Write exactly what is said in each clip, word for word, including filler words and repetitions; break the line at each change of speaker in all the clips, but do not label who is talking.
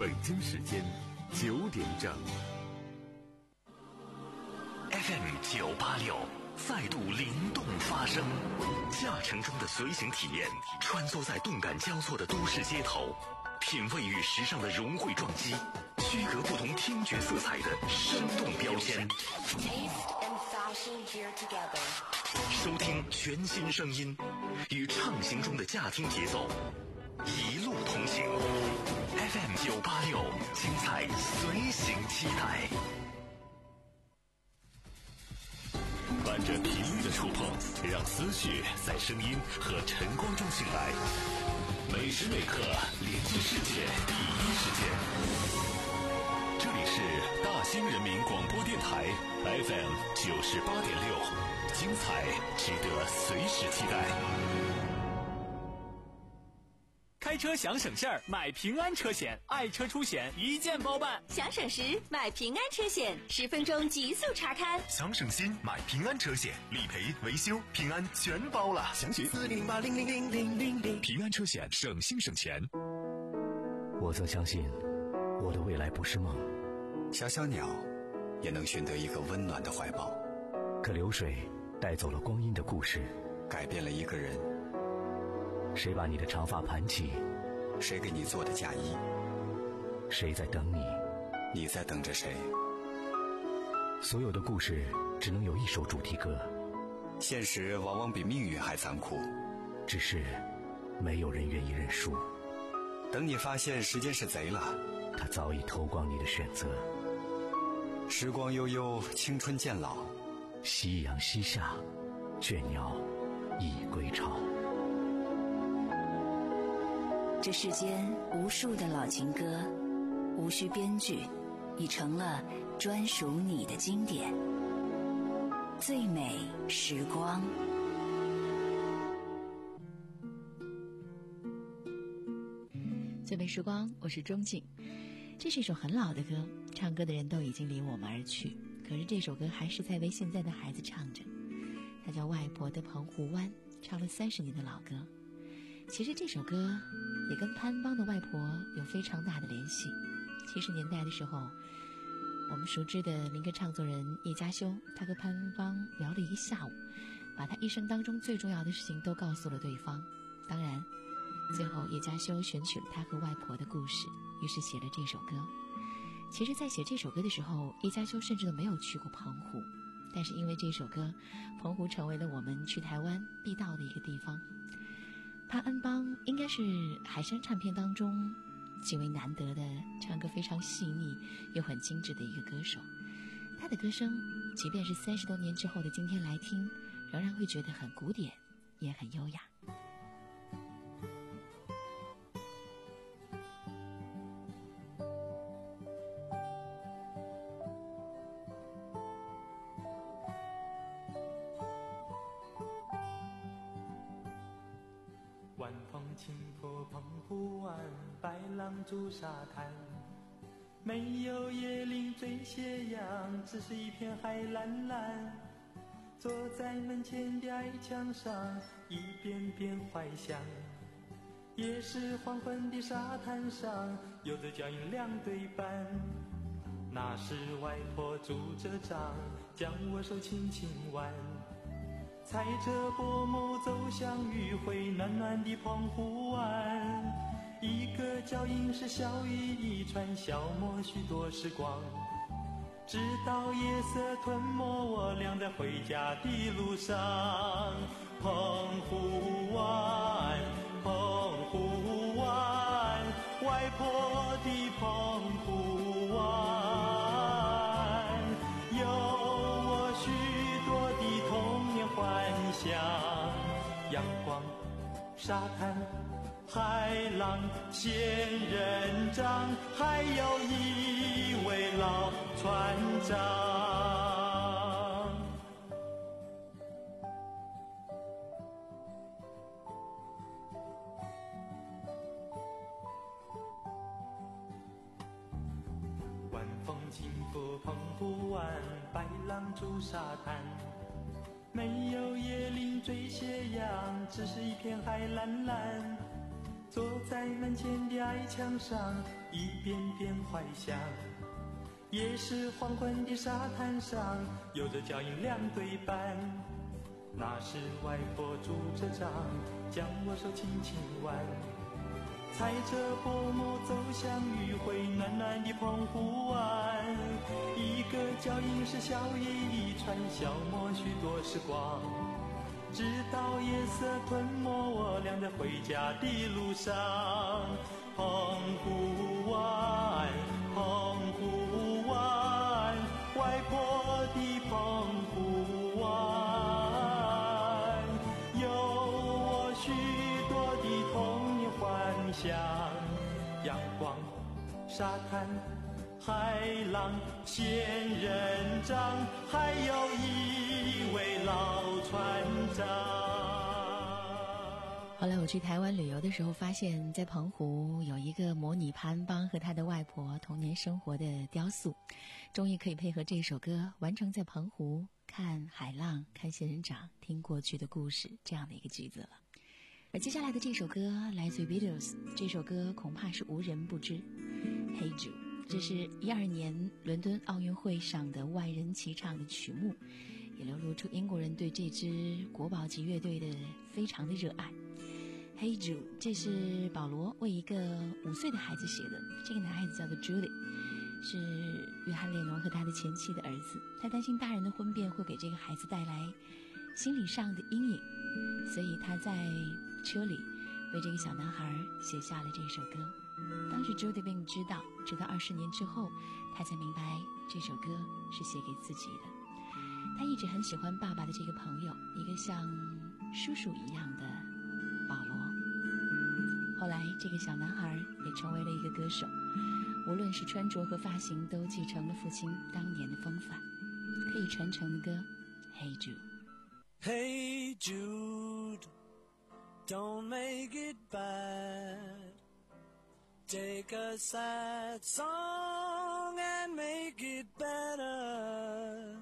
北京时间九点整。
F M 九八六再度灵动发声，驾乘中的随行体验，穿梭在动感交错的都市街头，品味与时尚的融汇撞击，区隔不同听觉色彩的生动标签。收听全新声音，与畅行中的驾听节奏一路同行。F M 九八六，精彩随行期待。伴着频率的触碰，让思绪在声音和晨光中醒来。每时每刻连接世界第一时间。这里是大兴人民广播电台 F M 九十八点六，精彩值得随时期待。
开车想省事儿，买平安车险，爱车出险一键包办。
想省时买平安车险，十分钟极速查看。
想省心买平安车险，理赔维修平安全包了。详询四零八零零零零零零。平安车险，省心省钱。
我曾相信，我的未来不是梦。
小小鸟也能寻得一个温暖的怀抱。
可流水带走了光阴的故事，
改变了一个人。
谁把你的长发盘起？
谁给你做的嫁衣？
谁在等你？
你在等着谁？
所有的故事只能有一首主题歌。
现实往往比命运还残酷，
只是没有人愿意认输。
等你发现时间是贼了，
他早已偷光你的选择。
时光悠悠，青春渐老，
夕阳西下，倦鸟已归巢。
这世间无数的老情歌，无需编剧，已成了专属你的经典。最美时光。
最美时光，我是钟静。这是一首很老的歌，唱歌的人都已经离我们而去，可是这首歌还是在为现在的孩子唱着。它叫《外婆的澎湖湾》，唱了三十年的老歌。其实这首歌也跟潘安邦的外婆有非常大的联系。七十年代的时候，我们熟知的民歌唱作人叶嘉修，他和潘安邦聊了一个下午，把他一生当中最重要的事情都告诉了对方。当然最后叶嘉修选取了他和外婆的故事，于是写了这首歌。其实在写这首歌的时候，叶嘉修甚至都没有去过澎湖，但是因为这首歌，澎湖成为了我们去台湾必到的一个地方。潘安邦应该是海山唱片当中极为难得的唱歌非常细腻又很精致的一个歌手。他的歌声即便是三十多年之后的今天来听，仍然会觉得很古典也很优雅。
晚风轻拂澎湖湾，白浪逐沙滩，没有椰林缀斜阳，只是一片海蓝蓝。坐在门前的矮墙上，一遍遍怀想。也是黄昏的沙滩上，有着脚印两对半。那时外婆拄着杖，将我手轻轻挽。踩着薄暮走向余晖暖暖的澎湖湾，一个脚印是小雨一串，消磨许多时光，直到夜色吞没我俩在回家的路上。澎湖湾，澎湖湾，外婆的澎湖湾，有我许多的童年幻想。阳光、沙滩、海浪、仙人掌，还有一位老船长。晚风轻拂澎湖湾，白浪逐沙滩，没有椰林缀斜阳，只是一片海蓝蓝。坐在门前的矮墙上，一遍怀想。也是黄昏的沙滩上，有着脚印两对半。那时外婆拄着杖，将我手轻轻挽，踩着薄暮走向余晖暖暖的澎湖湾。一个脚印是小夜一串，消磨许多时光，直到夜色吞没我俩在回家的路上。澎湖湾，澎湖湾，外婆的澎湖湾，有我许多的童年幻想。阳光、沙滩、海浪、仙人掌，还有一位老船长。
后来我去台湾旅游的时候，发现在澎湖有一个模拟潘邦和他的外婆童年生活的雕塑，终于可以配合这首歌完成在澎湖看海浪、看仙人掌、听过去的故事这样的一个句子了。而接下来的这首歌来自于 Beatles， 这首歌恐怕是无人不知 Hey Jude， 这是一二年伦敦奥运会上的万人齐唱的曲目，也流露出英国人对这支国宝级乐队的非常的热爱。Hey Jude， 这是保罗为一个五岁的孩子写的，这个男孩子叫做 Julie， 是约翰列侬和他的前妻的儿子。他担心大人的婚变会给这个孩子带来心理上的阴影，所以他在车里为这个小男孩写下了这首歌。当时 Julie 并不知道，直到二十年之后他才明白这首歌是写给自己的。他一直很喜欢爸爸的这个朋友，一个像叔叔一样的保罗。后来这个小男孩也成为了一个歌手，无论是穿着和发型都继承了父亲当年的风范。可以传承的歌 Hey Jude。
Hey Jude, don't make it bad. Take a sad song and make it better.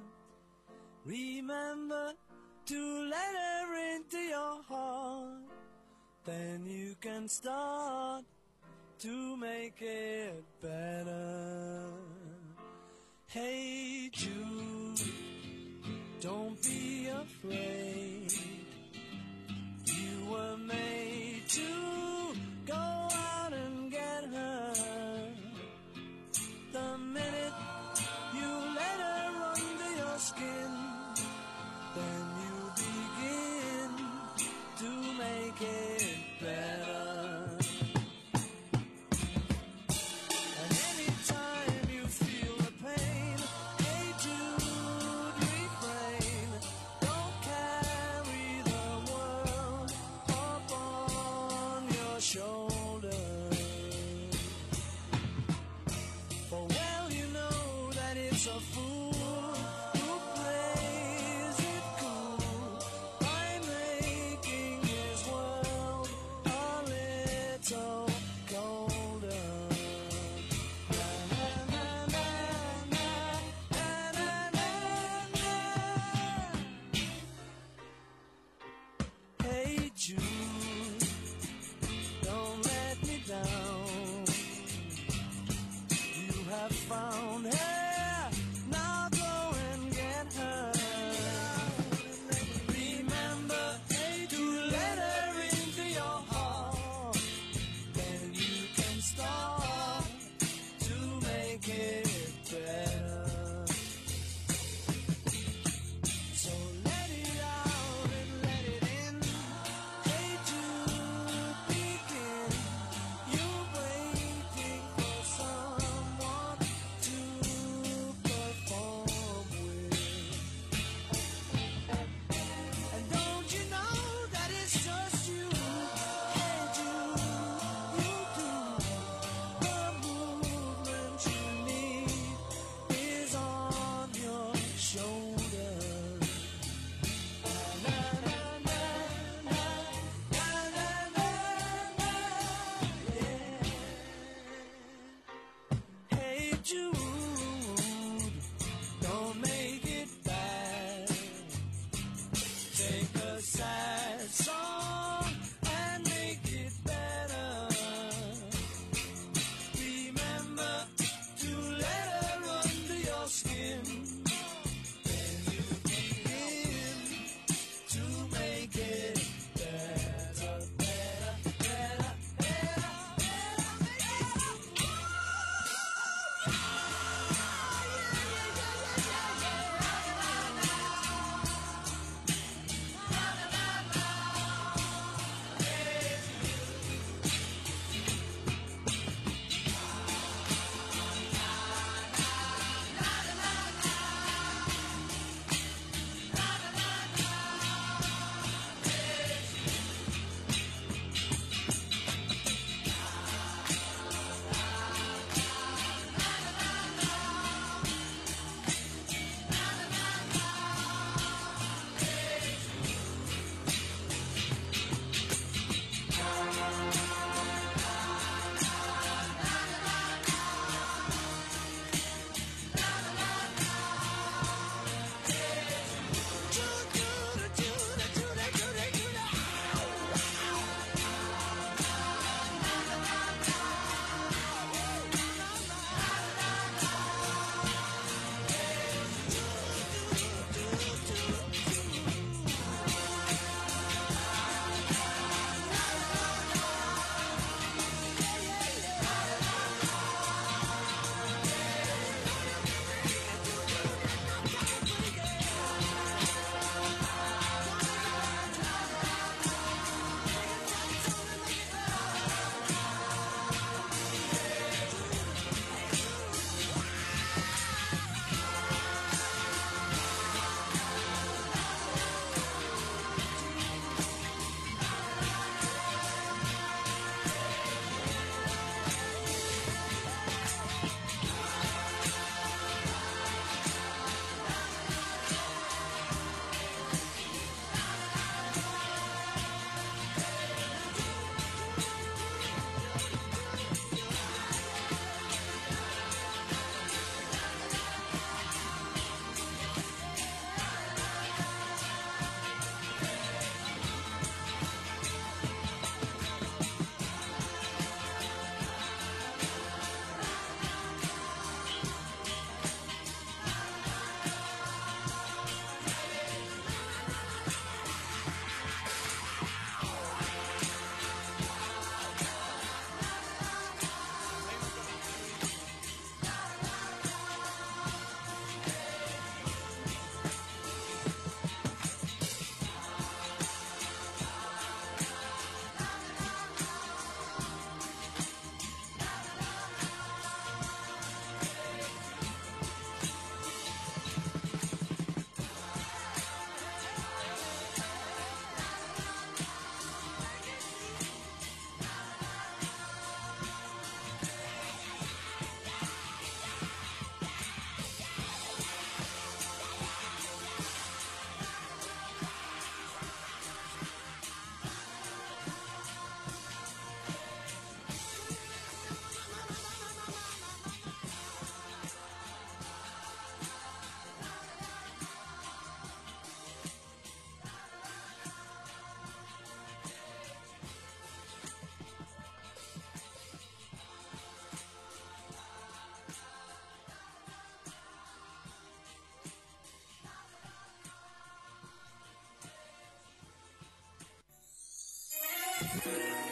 Remember to let her into your heart, then you can start to make it better. Hey Jude, don't be afraid. You were made to go out and get her. The minute you let her under your skin, then you begin to make it better. And anytime you feel the pain,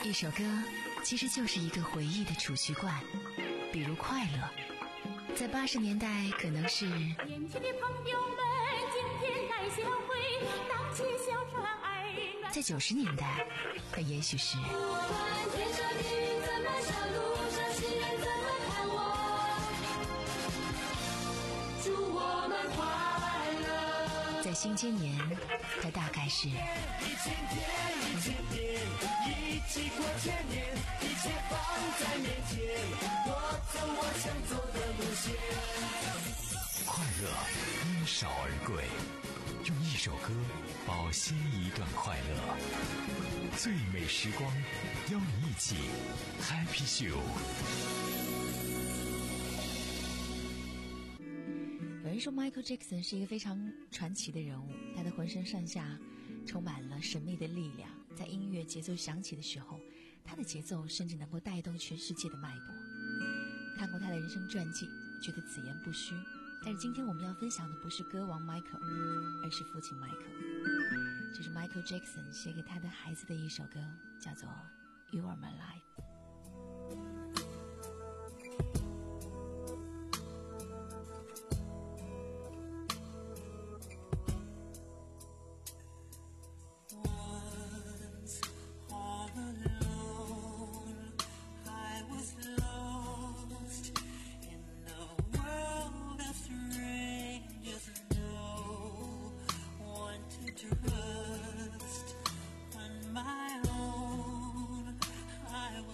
一首歌其实就是一个回忆的储蓄罐，比如快乐，在八十年代可能是
年轻的朋友们今天来相会，荡起小船儿暖。
在九十年代，那也许是
我们牵着你怎么上路上行人怎么看我，祝我们快乐。
在新千年，它大概是
一千天一千天一起过千年，一切放在面前，我走我想走的路线。
快乐因少而贵，用一首歌保鲜一段快乐。最美时光，邀你一起 Happy Show。
有人说 Michael Jackson 是一个非常传奇的人物，他的浑身上下充满了神秘的力量，在音乐节奏响起的时候，他的节奏甚至能够带动全世界的脉搏。看过他的人生传记，觉得子言不虚。但是今天我们要分享的不是歌王 Michael， 而是父亲 Michael。这是 Michael Jackson 写给他的孩子的一首歌，叫做 You Are My
Life。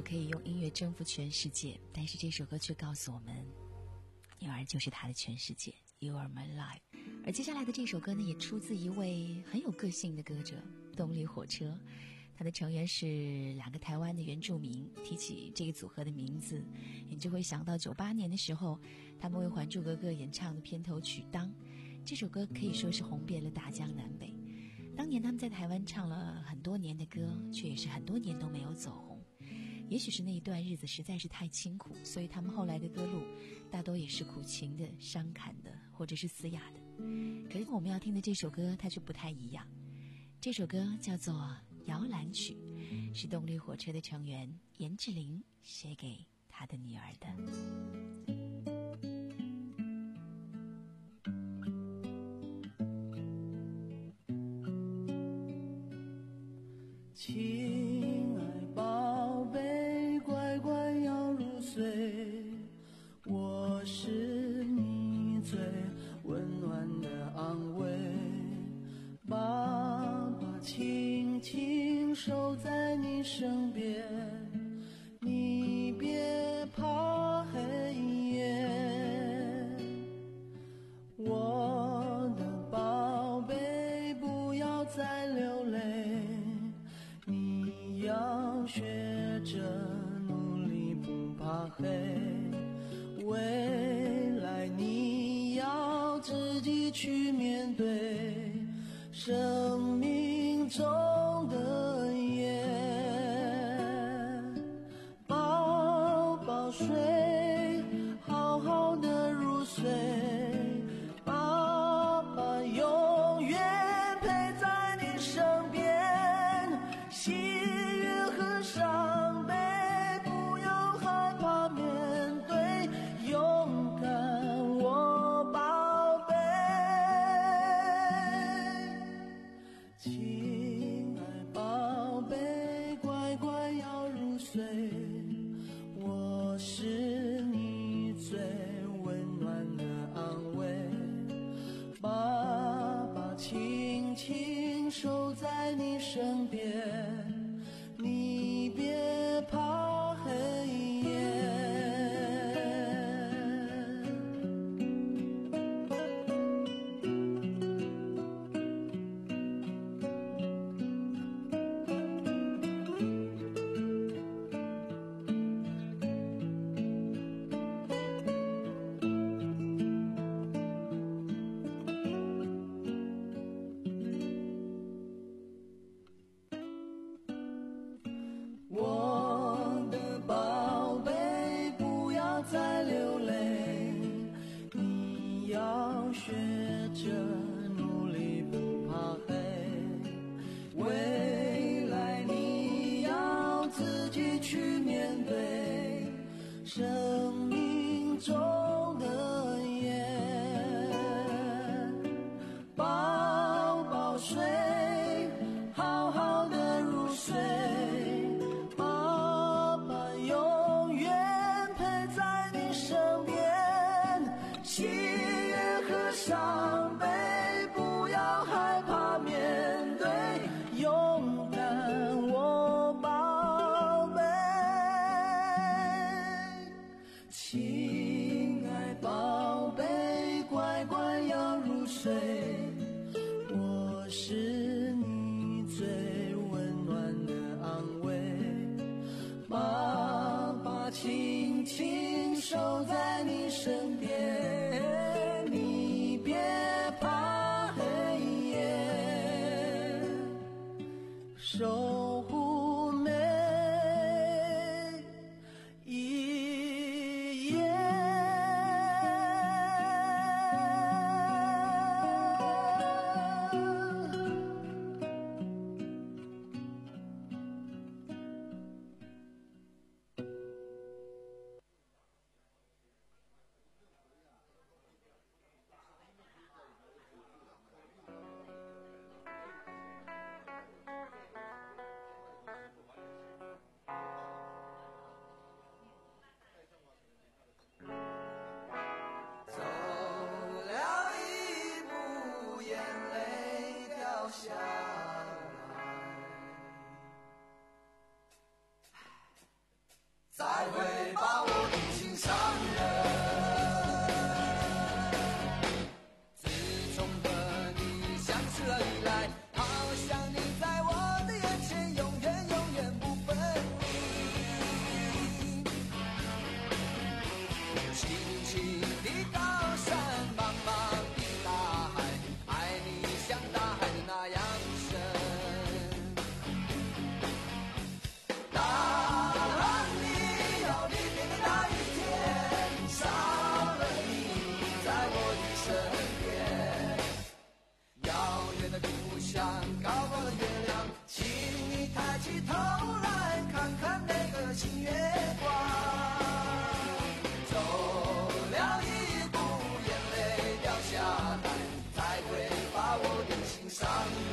可以用音乐征服全世界，但是这首歌却告诉我们，女儿就是她的全世界。 You are my life。 而接下来的这首歌呢，也出自一位很有个性的歌者动力火车，他的成员是两个台湾的原住民。提起这个组合的名字，你就会想到九八年的时候他们为《还珠格格》演唱的片头曲《当》，这首歌可以说是红遍了大江南北。当年他们在台湾唱了很多年的歌，却也是很多年都没有走红。也许是那一段日子实在是太清苦，所以他们后来的歌路大多也是苦情的、伤感的，或者是嘶哑的。可是我们要听的这首歌它就不太一样，这首歌叫做《摇篮曲》，是动力火车的成员严志玲写给她的女儿的。
亲爱宝贝，乖乖要入睡，我是你最温暖的安慰。爸爸轻轻守在你身边，你别怕黑夜。我的宝贝，不要再流泪，你要学着努力不怕黑，未来你要自己去面对生命中的夜。宝宝睡，好好的入睡，爸爸永远陪在你身边，喜悦和伤悲不要害怕面对，勇敢我宝贝。亲爱宝贝，乖乖要入睡，我是你最温暖的安慰。爸爸轻轻守在你身边，你别怕黑夜。我的宝贝，不要再流泪，你要学着努力不怕黑，未来你要自己去面对生命中的夜。宝宝睡，好好的入睡，爸爸永远陪在你身边，喜悦和伤悲不要害怕面对，勇敢我宝贝。亲爱宝贝，乖乖要入睡，我是你最温暖的安慰。爸爸轻轻守在你身边，你别怕黑夜，守护每一夜。 和你相识了以来，好像你在我的眼前永远永远不分离。青青的高山，茫茫的大海，爱你像大海的那样深。当你要离别的那一天，少了你在我的身边，遥远的故乡，高高的月亮，请你抬起头来看看那个新月光。走了一步，眼泪掉下来，才会把我的心上人。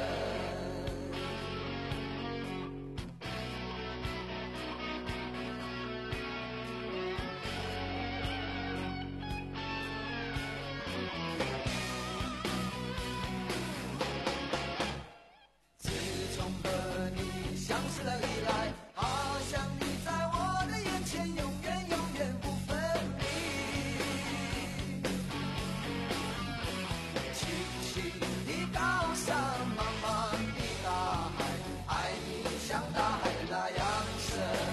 自从和你相识了以来，好像你在我的眼前永远永远不分离。青青的高山，茫茫的大海，爱你像大海那样深。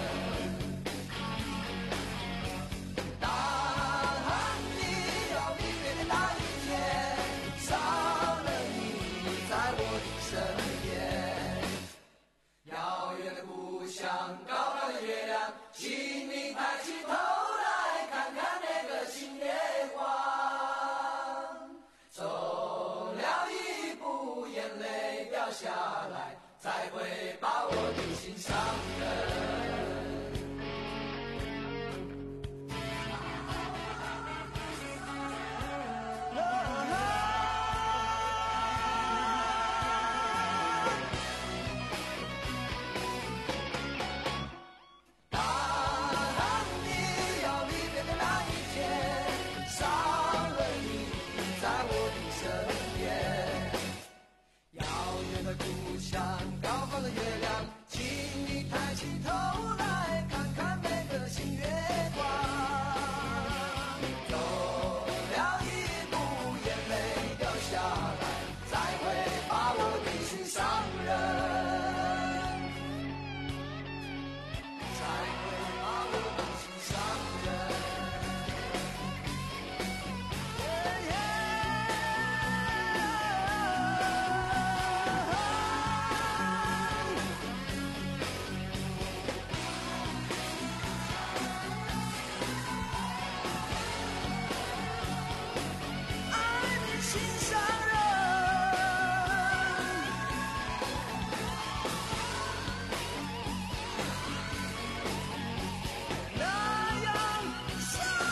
当你要离别的那一天，少了你在我的身边，遥远的故乡，高高的月亮，请你抬起头来看看那个新月光。走了一步，眼泪掉下来，才会把我的心上人。当你要离别的那一天，少了你在我的身边，遥远的故乡，高高的月亮，请你抬起头来看看那个新月光。走了一步，眼泪掉下来，才会把我的心上人。才会把我的心上人。爱你心上人。那样深，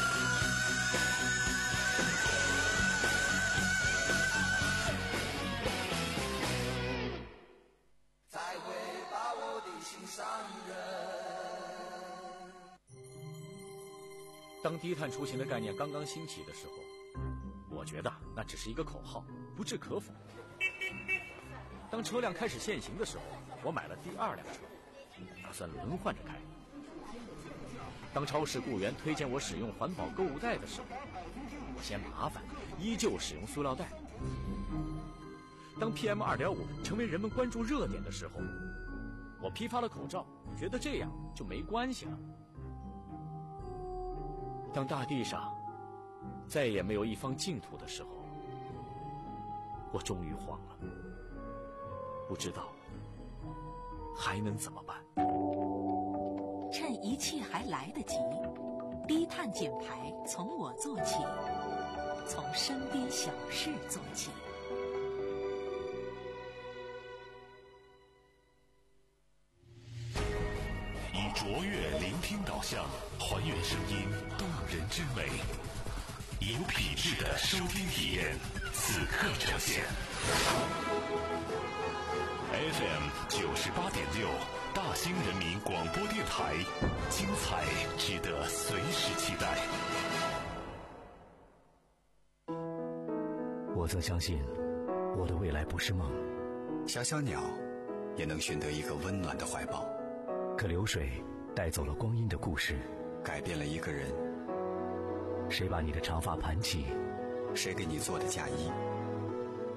才会把我的心上人。
当低碳出行的概念刚刚兴起的时候，我觉得那只是一个口号，不置可否。当车辆开始限行的时候，我买了第二辆车，打算轮换着开。当超市雇员推荐我使用环保购物袋的时候，我嫌麻烦，依旧使用塑料袋。当 P M 二点五 成为人们关注热点的时候，我批发了口罩，觉得这样就没关系了。当大地上再也没有一方净土的时候，我终于慌了，不知道还能怎么办。
趁一切还来得及，低碳减排从我做起，从身边小事做起。
以卓越聆听导向，还原声音动人之美，以有品质的收听体验，此刻呈现。F M 九十八点六，大兴人民广播电台，精彩值得随时期待。
我则相信，我的未来不是梦。
小小鸟也能寻得一个温暖的怀抱。
可流水带走了光阴的故事，
改变了一个人。
谁把你的长发盘起？
谁给你做的嫁衣？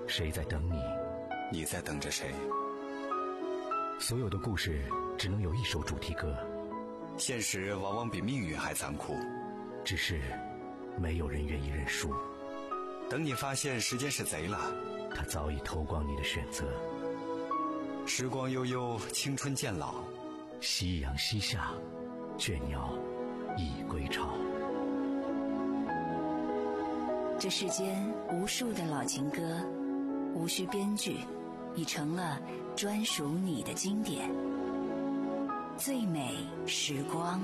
谁在等你？
你在等着谁？
所有的故事只能有一首主题歌，
现实往往比命运还残酷，
只是没有人愿意认输。
等你发现时间是贼了，
他早已偷光你的选择。
时光悠悠，青春渐老，
夕阳西下，倦鸟已归巢。
这世间无数的老情歌，无需编剧，已成了专属你的经典。最美时光。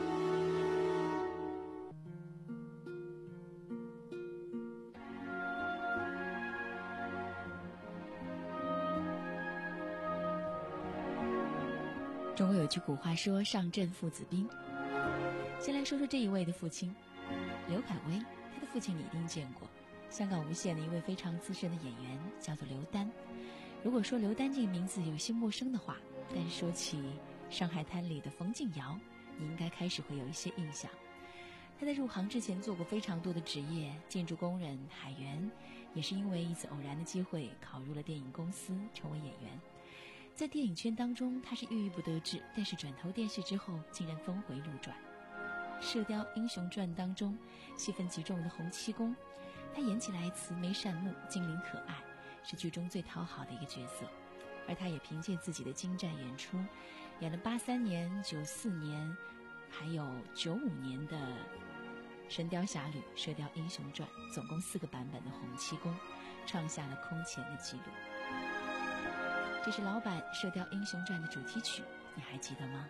中国有句古话说上阵父子兵。先来说说这一位的父亲刘恺威，他的父亲你一定见过，香港无线的一位非常资深的演员，叫做刘丹。如果说刘丹这个名字有些陌生的话，但是说起上海滩里的冯敬尧，你应该开始会有一些印象。他在入行之前做过非常多的职业，建筑工人、海员，也是因为一次偶然的机会考入了电影公司，成为演员。在电影圈当中，他是郁郁不得志，但是转投电视之后，竟然峰回路转。《射雕英雄传》当中，戏份极重的洪七公，他演起来慈眉善目、精灵可爱，是剧中最讨好的一个角色。而他也凭借自己的精湛演出，演了八三年、九四年，还有九五年的《神雕侠侣》《射雕英雄传》，总共四个版本的洪七公，创下了空前的纪录。这是老版《射雕英雄传》的主题曲，你还记得吗？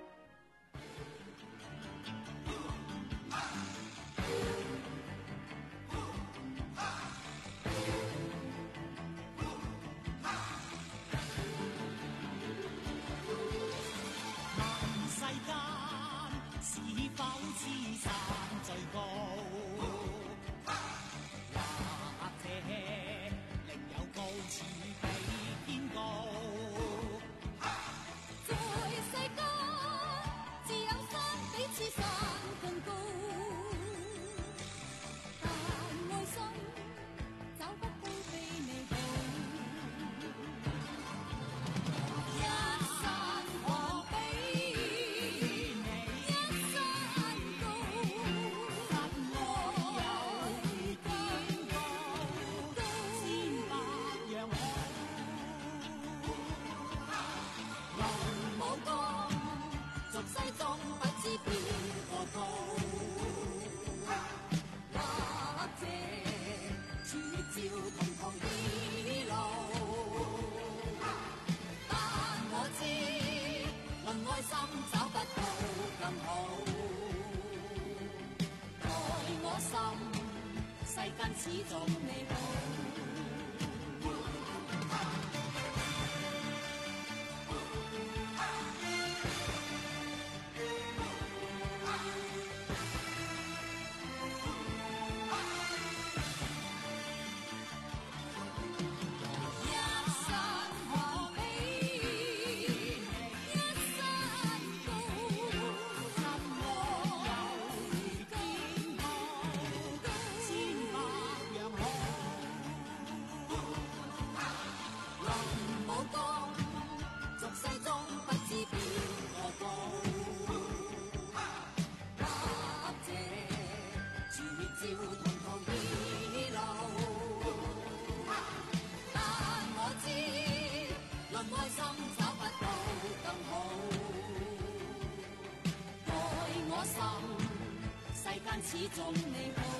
始終你好，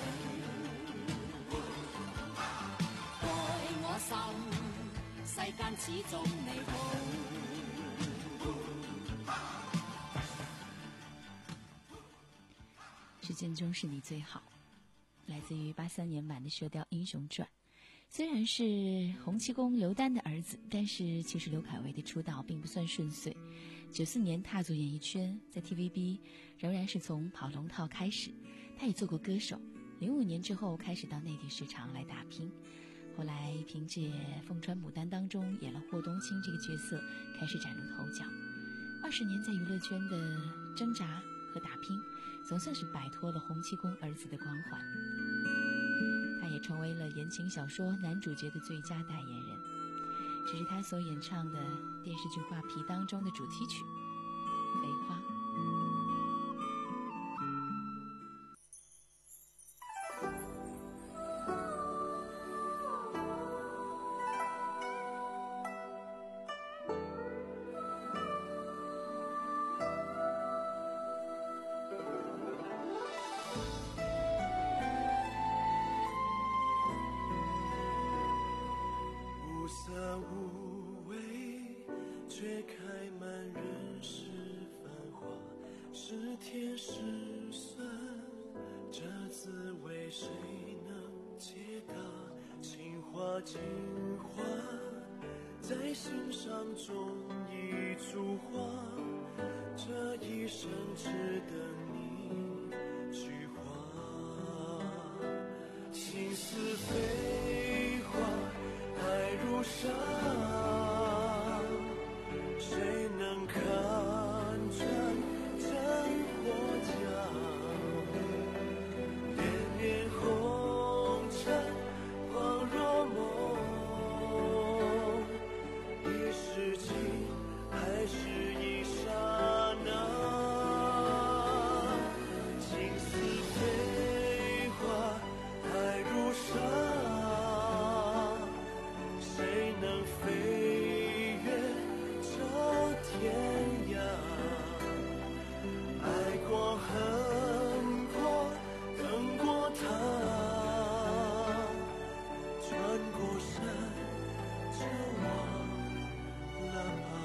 愛我心，世間始終你好。
时间中是你最好，来自于八三年版的《射雕英雄传》。虽然是洪七公刘丹的儿子，但是其实刘恺威的出道并不算顺遂。九四年踏足演艺圈，在 T V B 仍然是从跑龙套开始，他也做过歌手。零五年之后开始到内地市场来打拼，后来凭借《凤穿牡丹》当中演了霍冬青这个角色，开始崭露头角。二十年在娱乐圈的挣扎和打拼，总算是摆脱了洪七公儿子的光环。他也成为了言情小说男主角的最佳代言人。这是他所演唱的电视剧《画皮》当中的主题曲《飞花》。
情话在心上种一株花，这一生只等你去花。情似飞花，爱如沙，谁能看穿真或假？点点红尘恍若梦，一时情还是一刹那。情似飞花，爱如沙，谁能飞越这天涯？爱过恨过等过他，穿过山就忘了吧。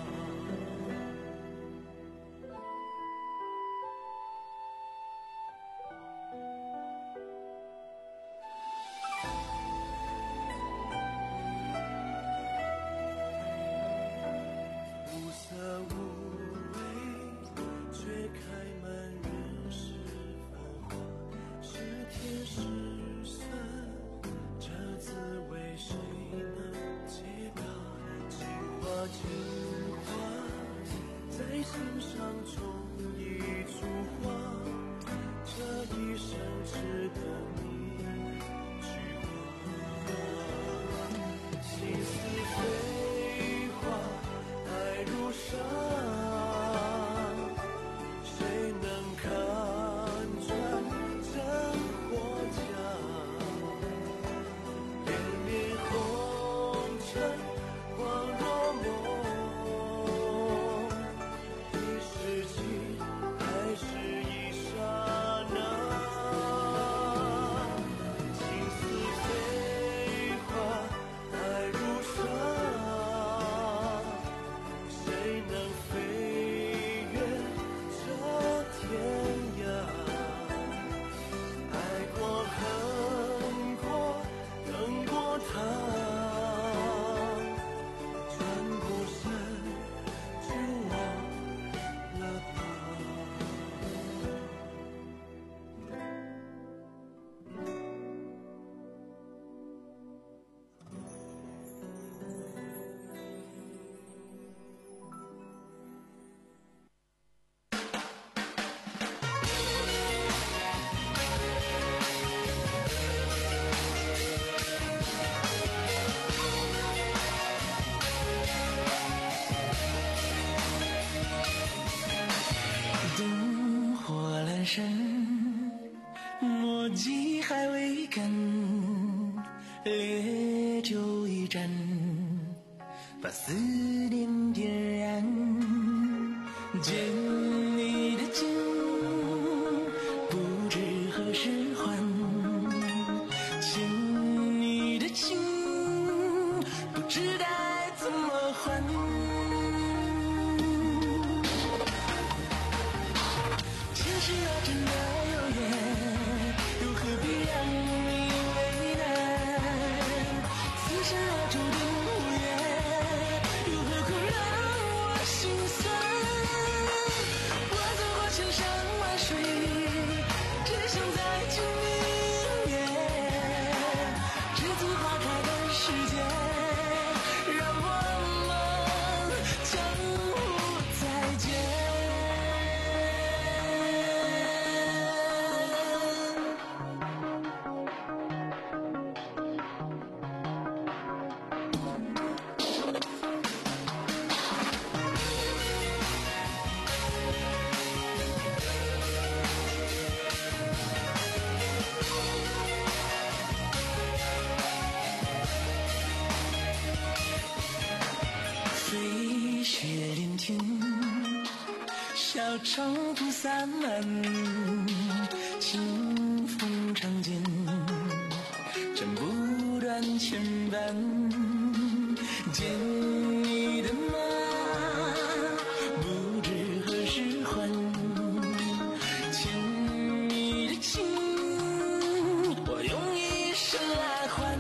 无色无味，却开满人世繁华，是甜是酸，这滋味谁能解答？情话情话，在心上种一株花，这一生只等你去花。情似飞花，爱如沙，谁能看穿真或假？点点红尘恍若梦，一时情还是一刹那。情似飞花，爱如沙，谁能飞越这天涯？爱过恨过等过他，穿过山就忘了吧。
灯火阑珊，墨迹还未干，烈酒一盏，把思念点燃。见你的景，不知何时还，欠你的情，不知该怎么还。前世啊，真的有缘，又何必让你为难？此生啊，注定无缘，又何苦让我心酸？我走过千山万水，只想再见你一面。栀子花开的世界，让我们
要长途散漫，清风长剑，斩不断牵绊，见你的马，不知何时还，牵你的情，我用一生来还。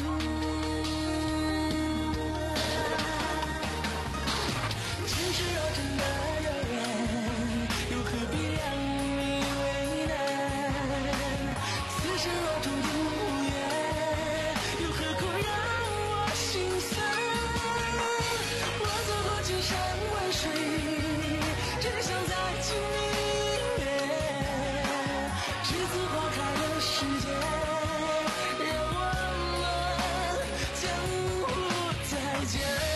前世若真的有缘，又何必让你为难？此生若注定无缘，又何苦让我心酸？我走过千山万水，只想再见你一面。栀子花开的世界，让我们江湖再见。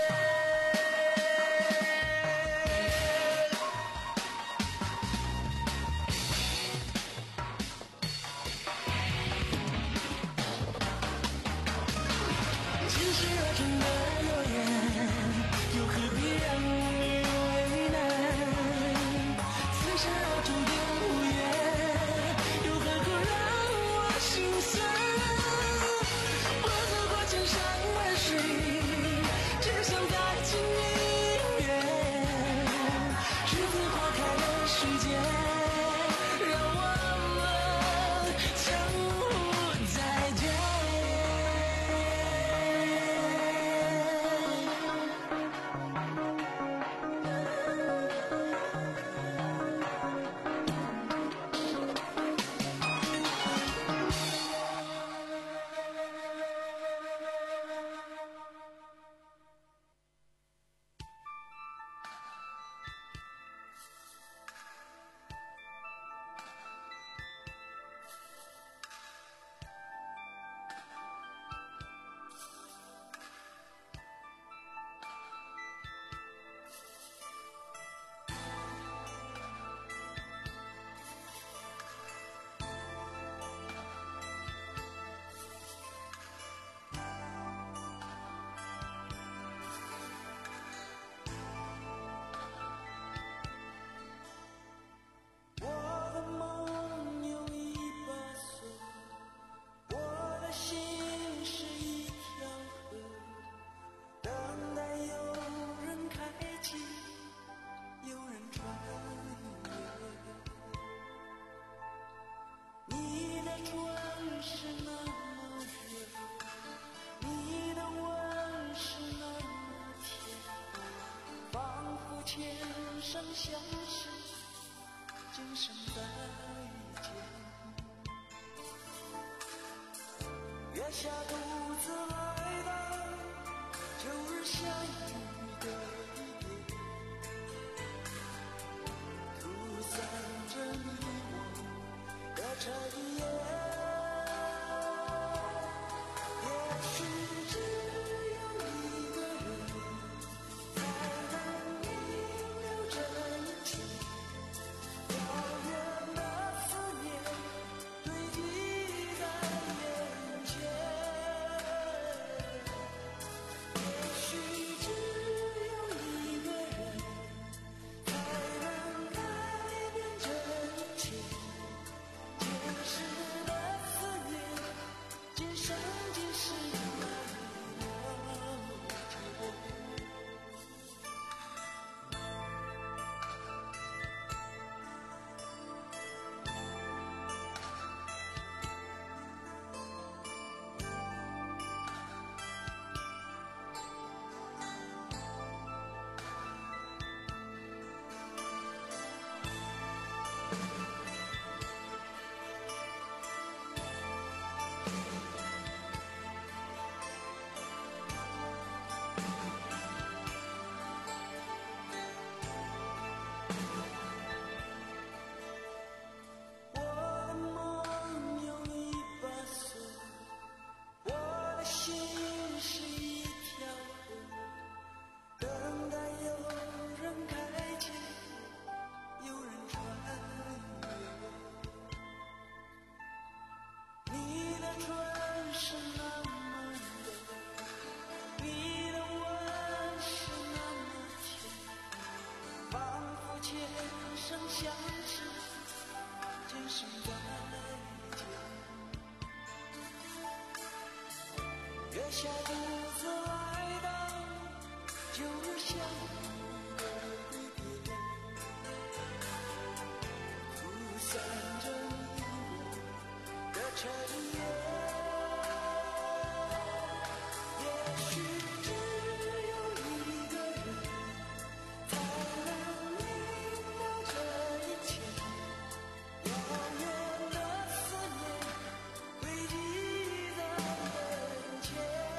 前世若真的有缘，又何必让你为难？此生若注定无缘，又何苦让我心酸？我走过千山万水，只想再见你一面。栀子花开的世界，让我们江湖再见。我的梦有一把锁，我的心是一条河，等待有人开启，有人穿越。你的唇是那么热，你的吻是那么甜，仿佛前生相识，今生再见。月下独自来到旧日相遇的地点，涂散着你我的尘烟。也许只有一个人才能弥留真情，遥远的思念堆积在眼前。
下独自来到旧日相遇的地点，铺散着你我的尘烟。也许只有一个人才能明了这一切，遥远的思念堆积在眼前。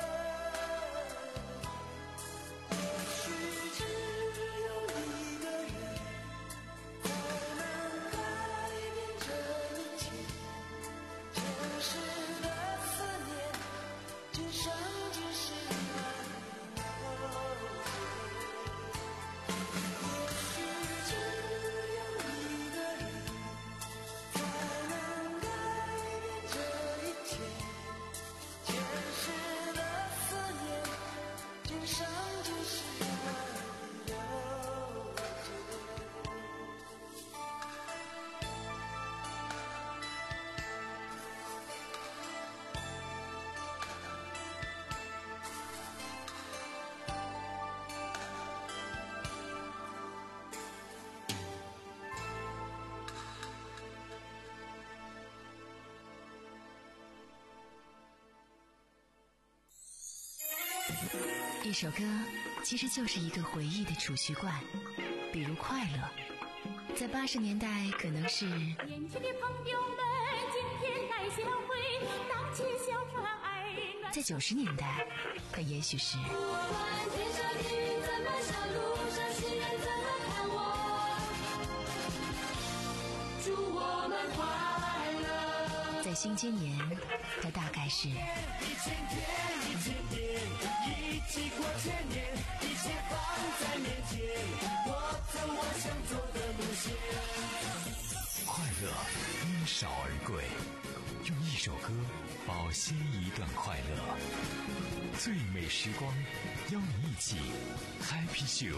也许只有一个人才能改变这一切，前世的思念今生今世难了解。也许只有一个人才能改变这一切，前世的思念今生今世难了解。
一首歌其实就是一个回忆的储蓄罐，比如快乐，在八十年代可能是
年轻的朋友们，今天来相会，荡起小船儿暖。
在九十年代，它也许是
不管天上的云怎么笑，路上行人怎么看我，祝我们快乐。
在新千年，它大概是
一千天，一千天，一起过千年，一切放在面前，我走我想走的路线。
快乐因少而贵，用一首歌保鲜一段快乐。最美时光，邀你一起 Happy Show。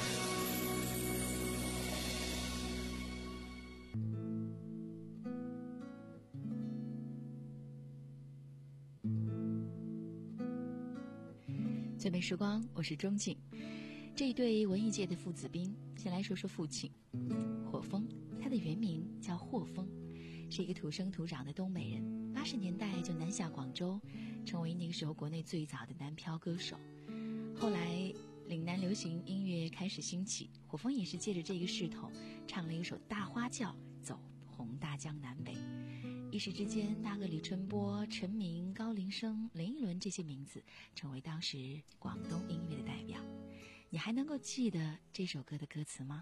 最美时光，我是钟静。这一对文艺界的父子兵，先来说说父亲霍峰。他的原名叫霍峰，是一个土生土长的东北人。八十年代就南下广州，成为那个时候国内最早的南漂歌手。后来岭南流行音乐开始兴起，霍峰也是借着这个势头，唱了一首《大花轿》，走红大江南北。一时之间，大哥李春波、陈明、高林生、林依轮这些名字成为当时广东音乐的代表。你还能够记得这首歌的歌词吗？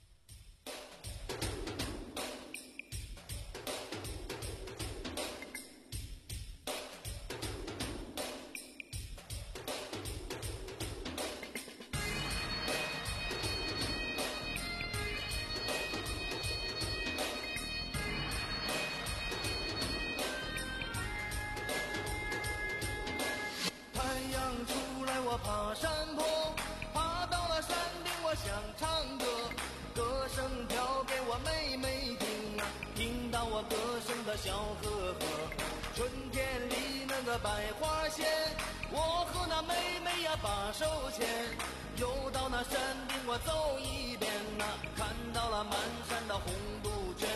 爬山坡，爬到了山顶，我想唱歌，歌声飘给我妹妹听啊，听到我歌声的笑呵呵。春天里那个百花鲜，我和那妹妹呀把手牵，又到那山顶我走一遍啊，看到了满山的红杜鹃。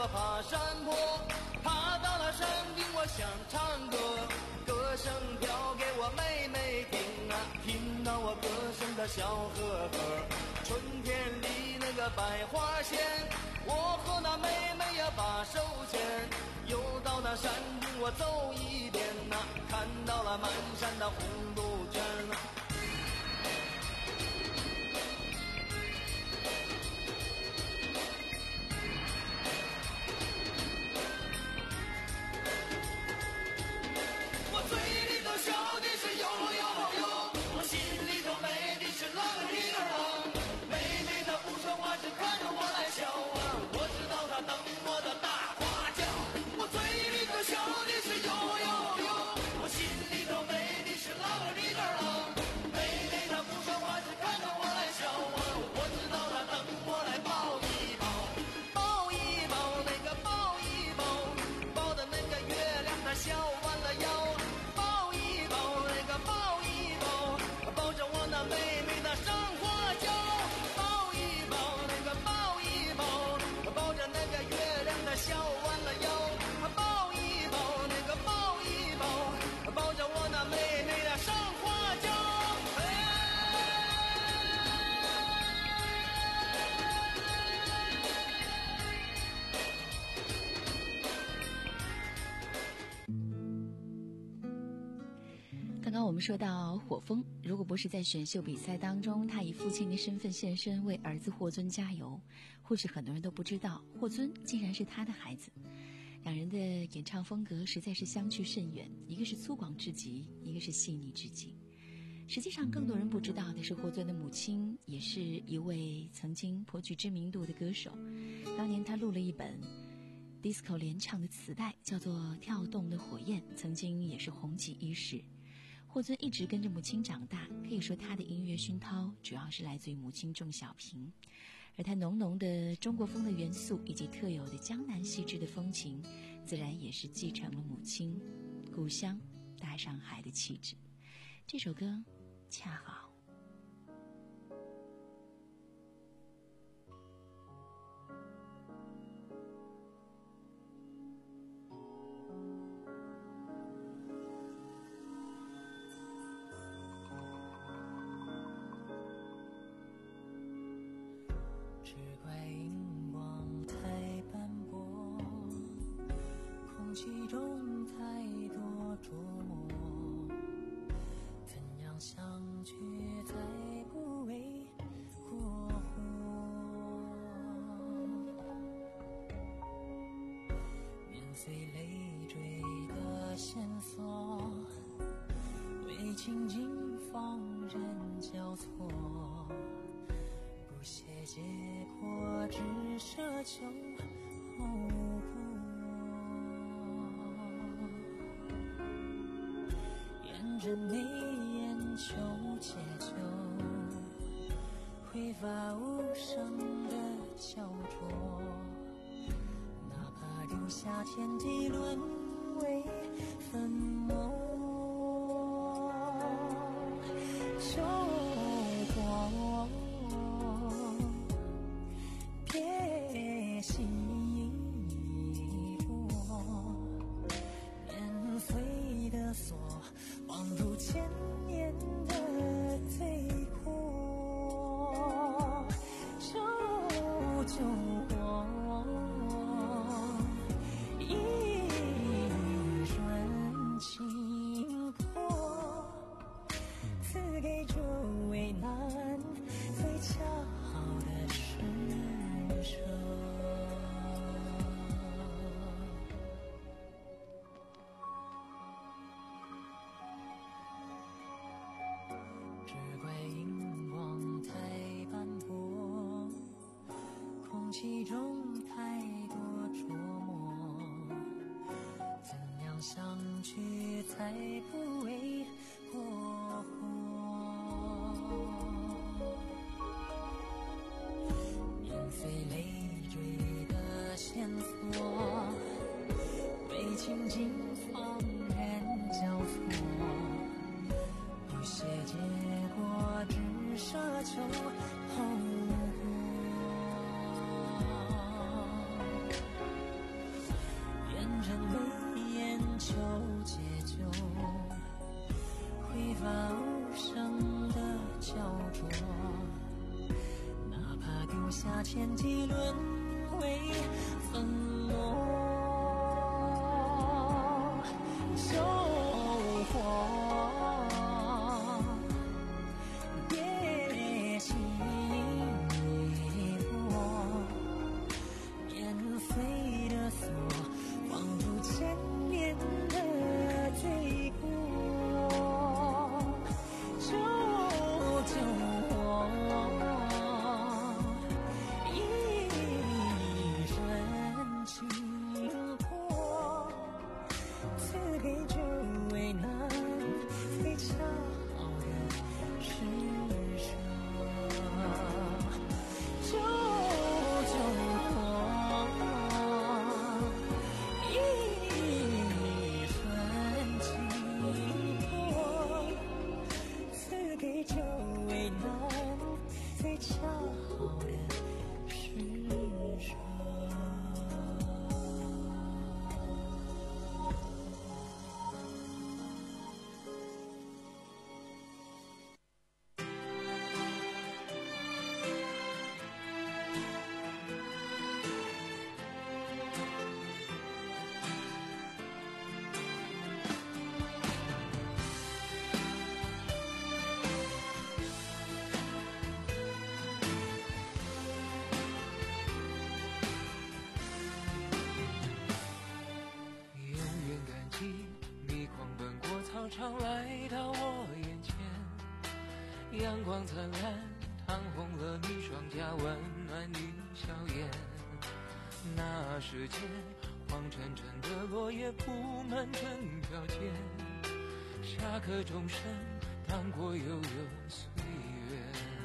我爬山坡，爬到了山顶，我想唱歌，歌声飘给我妹妹听啊，听到我歌声的小河河。春天里那个百花鲜，我和那妹妹呀把手牵，又到那山顶我走一遍呐、啊，看到了满山的红杜鹃。我嘴里头笑的是呦呦呦，我心里头美的是啷里个啷。妹妹她不说话，只看着我来笑啊，我知道她等我的大花轿。我嘴里头笑的是呦呦呦，我心里头美的是啷里个啷。妹妹她不说话，只看着我来笑啊，我知道她等我来抱一抱，抱一抱那个抱一抱，抱的那个月亮它笑弯了腰。抱着我那妹妹的上花轿，抱一抱那个抱一抱，抱着那个月亮的笑弯了腰，抱一抱那个抱一抱，抱着我那妹妹的上花轿。
刚刚我们说到火风，如果不是在选秀比赛当中他以父亲的身份现身为儿子霍尊加油，或许很多人都不知道霍尊竟然是他的孩子。两人的演唱风格实在是相去甚远，一个是粗犷至极，一个是细腻至极。实际上更多人不知道的是，霍尊的母亲也是一位曾经颇具知名度的歌手，当年他录了一本disco 联唱的磁带，叫做《跳动的火焰》，曾经也是红极一时。霍尊一直跟着母亲长大，可以说他的音乐熏陶主要是来自于母亲仲小平，而他浓浓的中国风的元素以及特有的江南细致的风情，自然也是继承了母亲故乡大上海的气质。这首歌恰好。
只怪荧光太斑驳，空气中太多琢磨，怎样相聚才不为过火？面随累赘的线索，为情境放任交错，不屑结果，只奢求后果。沿着眉眼求且求，挥发无声的焦灼，哪怕丢下天地沦为粉末。就过别稀薄，年岁的锁，望如千年的罪过。就就过一瞬轻薄，赐给这为难最恰好的施舍。只怪荧光太斑驳，空气中太多琢磨，怎样相聚才不为过火？面随累赘的线索，为情境放任交错，不屑结果，只奢求后果。 留下千机轮回粉墨，救火别熄火，免费的锁放不千年的罪过，救救我一身情魄，赐给这为难最恰好的施舍，救救我一身情魄，赐给这为难最恰好的施舍。
永远感激你狂奔过操场来到我眼前，阳光灿烂烫红了你双颊，温暖你笑颜。那时间黄澄澄的落叶铺满整条街，下课钟声荡过悠悠岁月。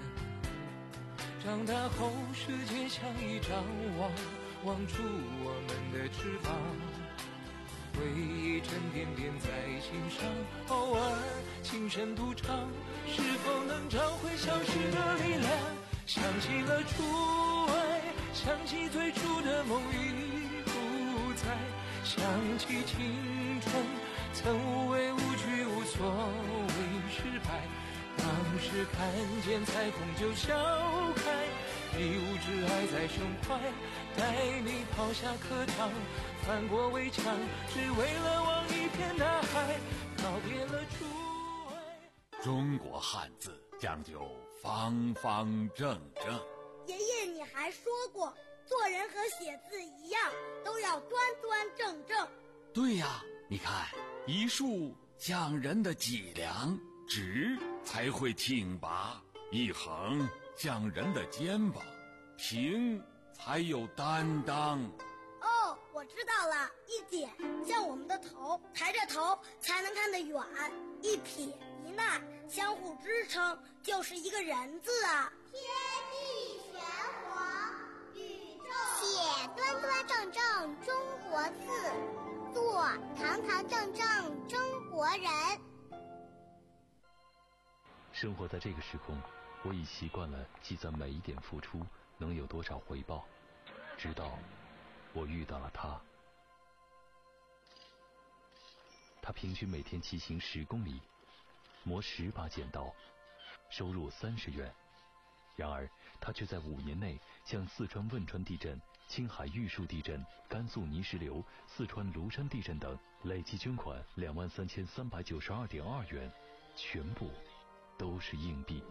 长大后世界像一张网，网住我们的翅膀，回忆沉甸甸在心上，偶尔轻声独唱，是否能找回消失的力量？想起了初爱，想起最初的梦已不在，想起青春曾无畏无惧，无所谓失败。当时看见彩虹就笑开，一无挚爱在胸怀，带你跑下课堂，翻过围墙，只为了望一片大海，告别了初爱。
中国汉字讲究方方正正。
爷爷，你还说过，做人和写字一样，都要端端正正。
对呀，你看，一竖讲人的脊梁，直才会挺拔；一横讲人的肩膀，平才有担当。
哦，我知道了，一点像我们的头，抬着头才能看得远；一撇一捺相互支撑，就是一个人字啊。
天地玄黄，宇宙写端端正正中国字，做堂堂正正中国人。
生活在这个时空，我已习惯了计算每一点付出能有多少回报，直到我遇到了他。他平均每天骑行十公里，磨十把剪刀，收入三十元。然而他却在五年内向四川汶川地震、青海玉树地震、甘肃泥石流、四川庐山地震等累计捐款两万三千三百九十二点二元，全部都是硬币。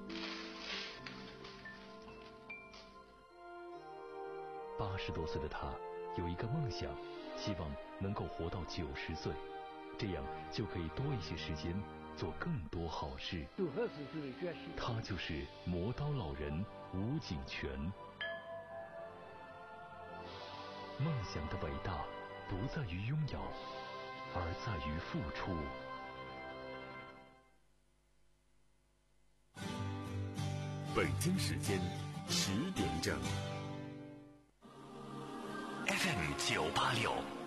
八十多岁的他有一个梦想，希望能够活到九十岁，这样就可以多一些时间做更多好事。他就是磨刀老人吴景全。梦想的伟大不在于拥有，而在于付出。
北京时间十点整。
F M 九八六